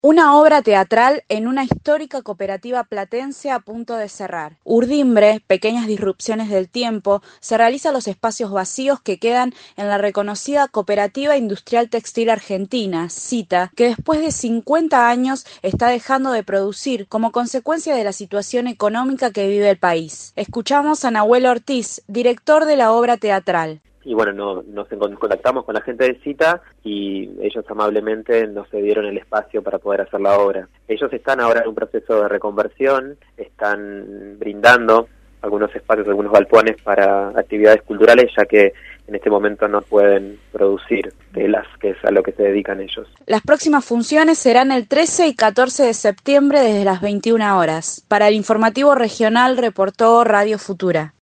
Una obra teatral en una histórica cooperativa platense a punto de cerrar. Urdimbre, Pequeñas disrupciones del tiempo, se realiza en los espacios vacíos que quedan en la reconocida Cooperativa Industrial Textil Argentina, CITA, que después de 50 años está dejando de producir como consecuencia de la situación económica que vive el país. Escuchamos a Nahuel Ortiz, director de la obra teatral. Y bueno, nos contactamos con la gente de CITA y ellos amablemente nos cedieron el espacio para poder hacer la obra. Ellos están ahora en un proceso de reconversión, están brindando algunos espacios, algunos galpones para actividades culturales, ya que en este momento no pueden producir telas, que es a lo que se dedican ellos. Las próximas funciones serán el 13 y 14 de septiembre desde las 21 horas. Para el informativo regional reportó Radio Futura.